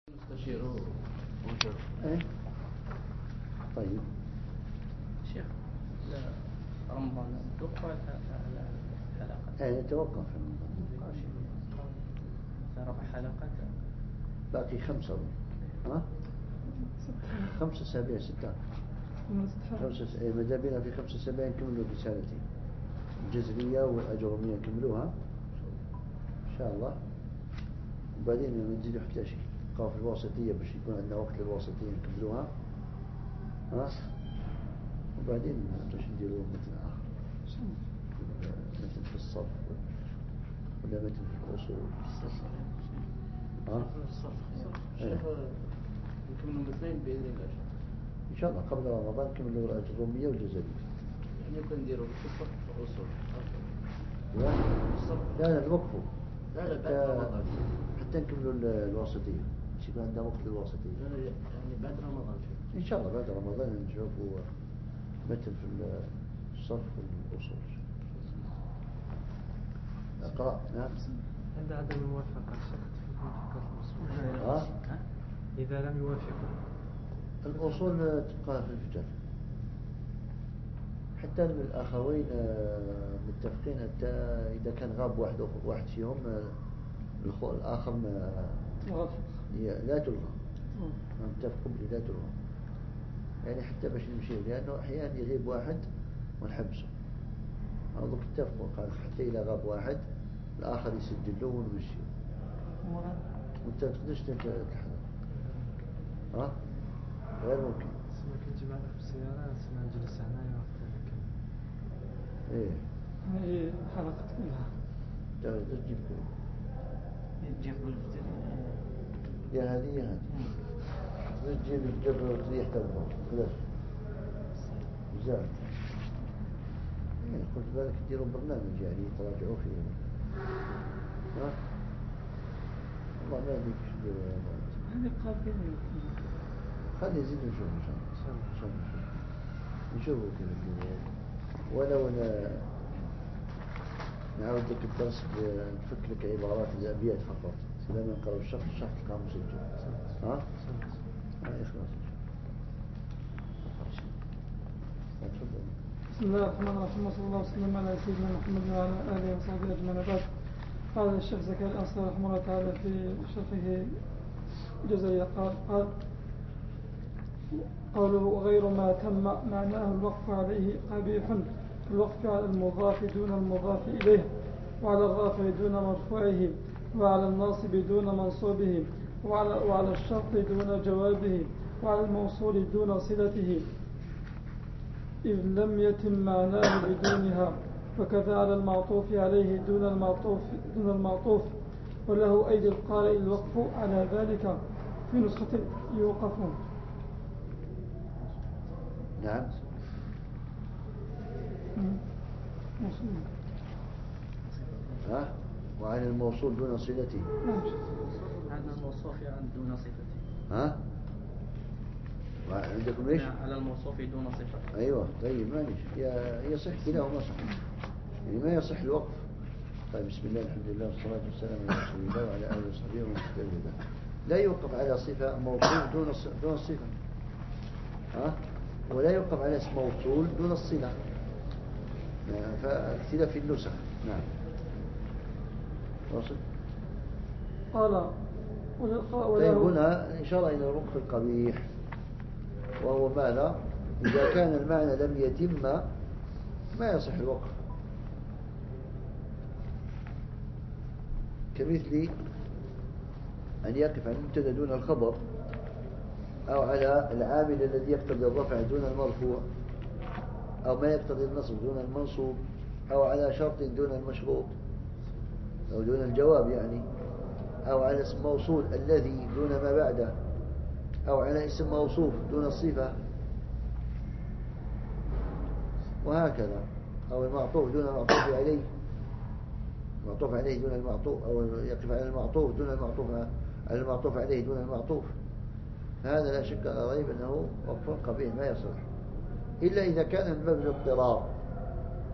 نستشيره وجه. ايه طيب شيخ رمضان توقف على حلقات. ايه توقف في رمضان. ربع حلقات باقي 5 ها 5 أسابيع 6 5 ماذا بينا في 5 أسابيع نكملوا رسالتين الجزرية والأجرومية نكملوها إن شاء الله، وبعدين نزيدوا حتى شيء نبقاو في الوسطية باش يكون عندنا وقت للوسطية نكملوها ها، وبعدين باش نديروا مثل آخر مثل في الصرف ولا مثل في الأصول ها شيخ نكملوا الاثنين بإذن الله إن شاء الله قبل رمضان نكملوا الأجرومية والجزرية. يعني يمكن نديروا في الصرف في الأصول لا نوقفوا لا بعد رمضان حتى نكملوا الوسطية باش يكون عندنا وقت للوسطية يعني بعد رمضان إن شاء الله بعد رمضان نشوفوا مثل في الصرف والأصول. اقرأ. نعم. عند عدم الموافقة في موافقة الأصول إذا لم يوافقوا الأصول تبقى في الفجر حتى الأخوين متفقين حتى إذا كان غاب واحد فيهم الآخر لا تلغى متفقوا بلي لا تلغى، يعني حتى باش نمشي لأنه أحيانا يغيب واحد ونحبسه هذوك اتفقوا قال حتى إذا غاب واحد الآخر يسجل له ونمشي وانت تقدرش تحضر غير ممكن. سما كنت معنا في السيارة سما نجلس هنايا وقت هكا هي حلقة كلها تجيب تجيب يا هذه تجيب الجبل وتريح تبغى خلاص بزاف. قلت بالك تديروا برنامج يعني تراجعوا فيه والله ما ادري ايش نديروا هذه قابلين خلي يزيد نشوف ان شاء الله نشوفوا كيف نديروا ولو نعاود لك الدرس نفك لك عبارات الابيات فقط لما نقرأ الشرح تلقاه مسجل إخلاص. تفضل. بسم الله الرحمن الرحيم وصلى الله وسلم على سيدنا محمد وعلى آله وصحبه أجمعين. بعد قال الشيخ زكريا الأنصاري رحمه الله تعالى في شرحه جزرية قال قوله وغير ما تم معناه الوقف عليه قبيح، الوقف على المضاف دون المضاف إليه، وعلى الرافع دون مرفوعه، وعلى الناصب دون منصوبه، وعلى الشرط دون جوابه، وعلى الموصول دون صلته إذ لم يتم معناه بدونها، وكذا على المعطوف عليه دون المعطوف وله أيدي القارئ الوقف على ذلك في نسخة يوقفون. نعم. وعلى الموصول دون صلته. على الموصوف دون صفته. عندكم ايش؟ على الموصوف دون صفته. ايوه طيب ماشي يصح كلاهما صح، يعني ما يصح الوقف. طيب بسم الله الحمد لله والصلاة والسلام على رسول الله وعلى آله وصحبه ومن اهتدى. لا يوقف على صفة موصول دون الصفة ولا يوقف على اسم موصول دون الصلة، فاختلاف في النسخ. نعم. واصل. قال طيب هنا إن شاء الله إلى الوقف القبيح، وهو ماذا؟ إذا كان المعنى لم يتم ما يصح الوقف، كمثل أن يقف عن المبتدا دون الخبر، أو على العامل الذي يقتضي الرفع دون المرفوع، أو ما يقتضي النصب دون المنصوب، أو على شرط دون المشروط أو دون الجواب يعني، أو على اسم موصول الذي دون ما بعده، أو على اسم موصوف دون الصفة، وهكذا، أو المعطوف دون المعطوف عليه، المعطوف عليه دون المعطوف، أو يقف على المعطوف دون المعطوف على المعطوف عليه دون المعطوف. هذا لا شك ولا ريب أنه وقف قبيح ما يصلح، إلا إذا كان من باب الاضطرار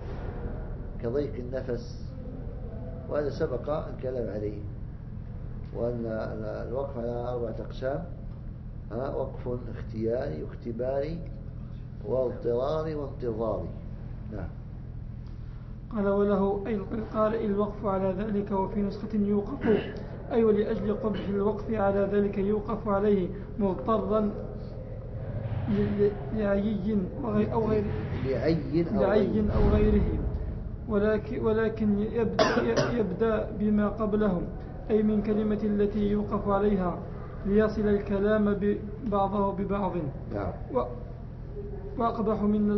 كضيق النفس، وهذا سبق الكلام عليه. وأن الوقف على 4 أقسام: وقف اختياري واختباري واضطراري وانتظاري. نعم. قال: وله أي القارئ الوقف على ذلك، وفي نسخة يوقف أي ولأجل قبح الوقف على ذلك يوقف عليه مضطرا لعيي أو غيره، ولكن يبدأ بما قبله، أي من كلمة التي يوقف عليها، ليصل الكلام بعضه ببعض. وأقبح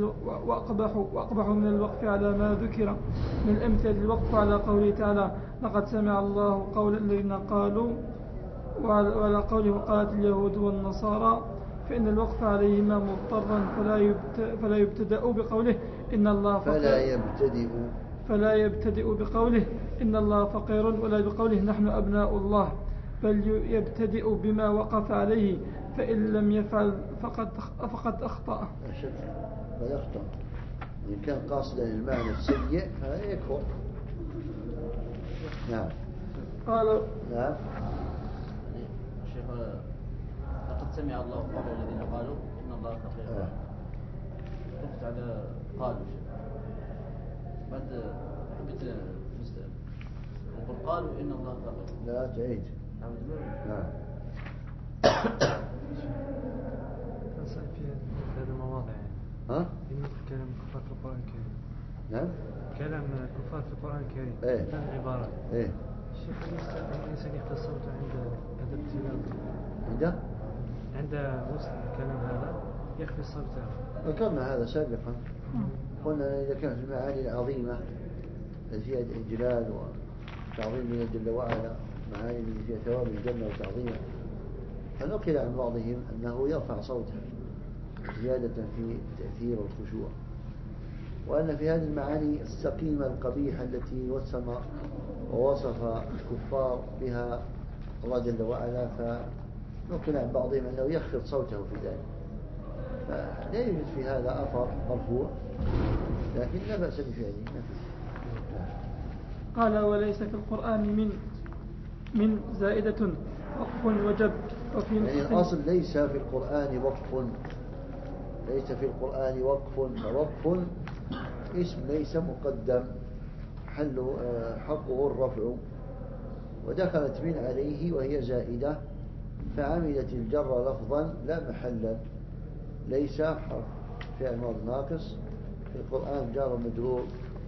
من الوقف على ما ذكر من الأمثلة الوقف على قوله تعالى: لقد سمع الله قول الذين قالوا، وعلى قوله قالت اليهود والنصارى، فإن الوقف عليهما مضطرا فلا يبتدأ بقوله إن الله فقير، فلا يبتدئ بقوله إن الله فقير، ولا بقوله نحن أبناء الله، بل يبتدئ بما وقف عليه، فإن لم يفعل فقد أخطأ. قد أخطأ. إن كان قاصدا المعنى السيء فهذا يكفر. نعم. قال: نعم. الشيخ: لقد سمع الله قول الذين قالوا إن الله فقير. وقفت على قالوا بعد حبيت نقول قالوا إن الله فقير. لا تعيد. نعم. نسأل في هذه المواضع بالنسبة كلام الكفار في القرآن الكريم. نعم. كلام الكفار في القرآن الكريم. هذه العبارة. الشيخ: الإنسان يختص صوته عند هذا التلاوة. عند وصل الكلام هذا يخفي صوته. ذكرنا هذا سابقا. قلنا إذا كانت المعاني العظيمة التي فيها إجلال وتعظيم من جل وعلا، معاني التي فيها ثواب الجنة وتعظيمه، فنقل عن بعضهم أنه يرفع صوته زيادة في التأثير والخشوع، وأن في هذه المعاني السقيمة القبيحة التي وسم ووصف الكفار بها الله جل وعلا، فنقل عن بعضهم أنه يخفض صوته في ذلك. فلا يوجد في هذا أثر مرفوع، لكن لا بأس بفعله. قال: وليس في القرآن من زائدة وقف وجب. وفي يعني الأصل ليس في القرآن وقف، ليس في القرآن وقف، فوقف اسم ليس مقدم حقه الرفع، ودخلت من عليه وهي زائدة فعملت الجر لفظا لا محلا. ليس حرف فعل ماضي ناقص في القرآن جار مجرور،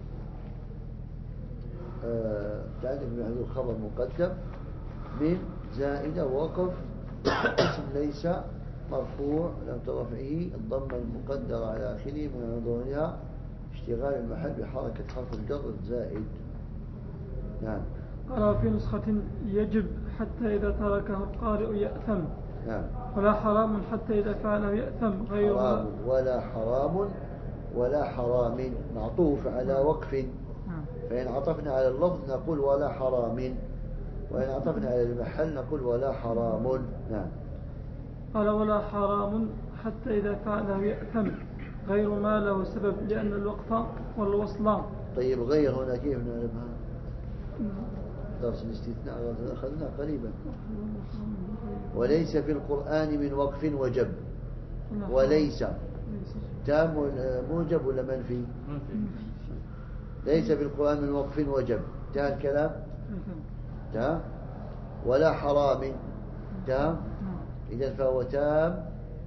تعرف بمحذوف خبر مقدم، من زائدة وقف اسم ليس مرفوع لم ترفعه الضمة المقدرة على آخره من ظهورها اشتغال المحل بحركة حرف الجر الزائد. نعم. قال: في نسخة يجب حتى إذا تركه القارئ يأثم. نعم. ولا حرام حتى إذا فعله يأثم غير حرام ولا حرام ولا حرام معطوف على وقف، فإن عطفنا على اللفظ نقول ولا حرام، وإن عطفنا على المحل نقول ولا حرام. نعم. قال: ولا حرام حتى إذا فعله يأثم غير ما له سبب، لأن الوقف والوصل. طيب غير هنا كيف نعرفها؟ درس الاستثناء أخذنا قريبا. وليس في القرآن من وقف وجب. وليس تام موجب ولا منفي؟ ليس في القرآن من وقف وجب، تام الكلام تام. ولا حرام تام، إذا فهو تام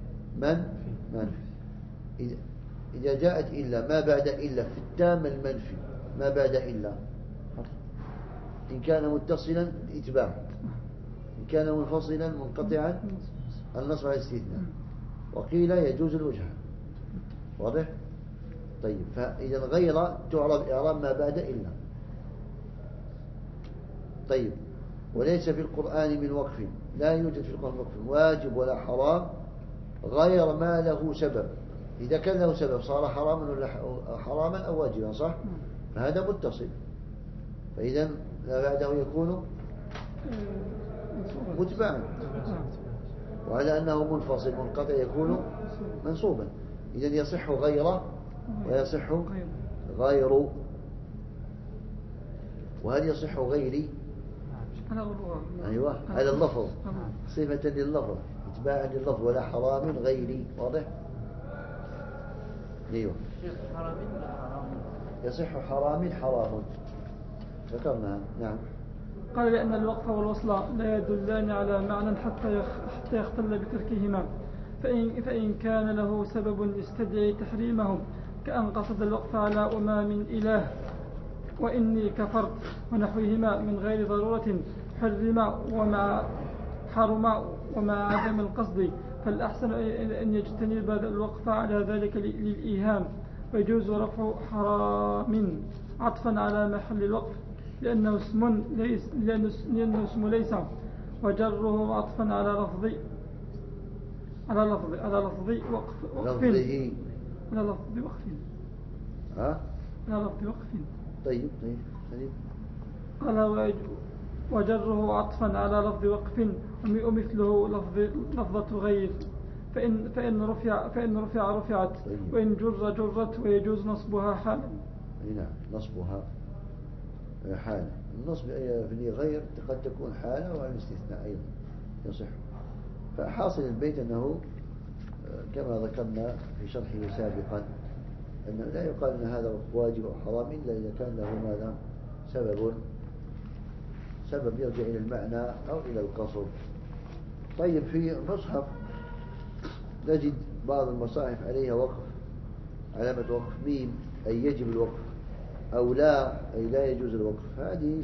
منفي. إذا جاءت إلا ما بعد إلا في التام المنفي ما بعد إلا، إن كان متصلا إتباع، إن كان منفصلا منقطعا النصب على الاستثناء، وقيل يجوز الوجه. واضح؟ طيب، فإذا غير تعرب إعراب ما بعد إلا. طيب، وليس في القرآن من وقف، لا يوجد في القرآن وقف واجب ولا حرام غير ما له سبب. إذا كان له سبب صار حراما أو واجبا، صح؟ فهذا متصل، فإذا ما بعده يكون متبعا، وعلى أنه منفصل منقطع يكون منصوبا. إذا يصح غيره ويصح غير. وهل يصح غيري؟ أيوة على اللفظ، صفة لللفظ، اتباعا لللفظ، ولا حرام غيري. واضح؟ أيوة. حرامين ولا حرام؟ يصح حرام ذكرنا. نعم. قال لأن الوقف والوصل لا يدلان على معنى حتى يختل بتركهما، فإن كان له سبب يستدعي تحريمه، كأن قصد الوقف على أمام إله وإني كفرت ونحوهما من غير ضرورة حرم ومع عدم القصد، فالأحسن أن يجتنب الوقف على ذلك للإيهام. ويجوز رفع حرام عطفا على محل الوقف لأنه اسم ليس، وجره عطفا على لفظ وقف. طيب. قال وجره عطفا على لفظ وقف، ومثله لفظة غير، فإن رفعت، وإن جرت، ويجوز نصبها حالا. نعم، نصبها حالا. النصب في غير قد تكون حالة وعن استثناء أيضا يصح. فحاصل البيت أنه كما ذكرنا في شرحه سابقا أنه لا يقال أن هذا واجب أو حرام إلا إذا كان له ماذا سبب يرجع إلى المعنى أو إلى القصد. طيب، في المصحف نجد بعض المصاحف عليها وقف، علامة وقف ميم، أي يجب الوقف، أو لا، أي لا يجوز الوقف. هذه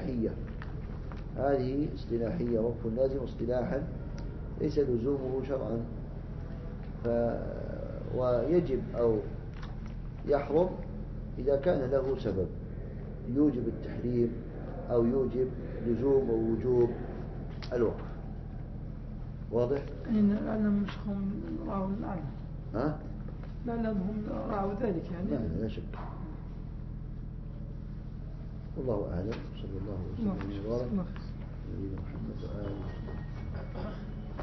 اصطلاحية، وقف لازم اصطلاحا ليس لزومه شرعا. ويجب أو يحرم إذا كان له سبب يوجب التحريم أو يوجب لزوم ووجوب الوقف. واضح؟ لعلهم مشخهم رأوا الأعلى. ها؟ لعلهم رأوا ذلك يعني. لا شك. والله أعلم. صلى الله وسلم وبارك على نبينا محمد وآله وصحبه.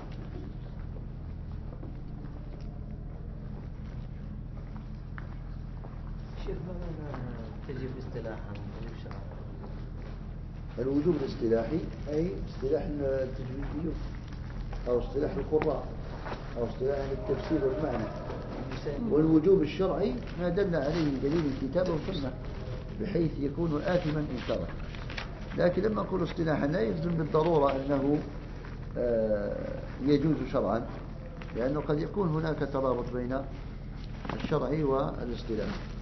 شيخ ماذا تجب اصطلاحا تجب شرعا؟ الوجوب الاصطلاحي أي اصطلاح التجويديون أو اصطلاح القراء أو اصطلاح التفسير والمعنى. والوجوب الشرعي ما دل عليه دليل الكتاب والسنة بحيث يكون آثما إن ترك. لكن لما نقول اصطلاحا لا يلزم بالضرورة أنه يجوز شرعا، لأنه قد يكون هناك ترابط بين الشرع والاصطلاح.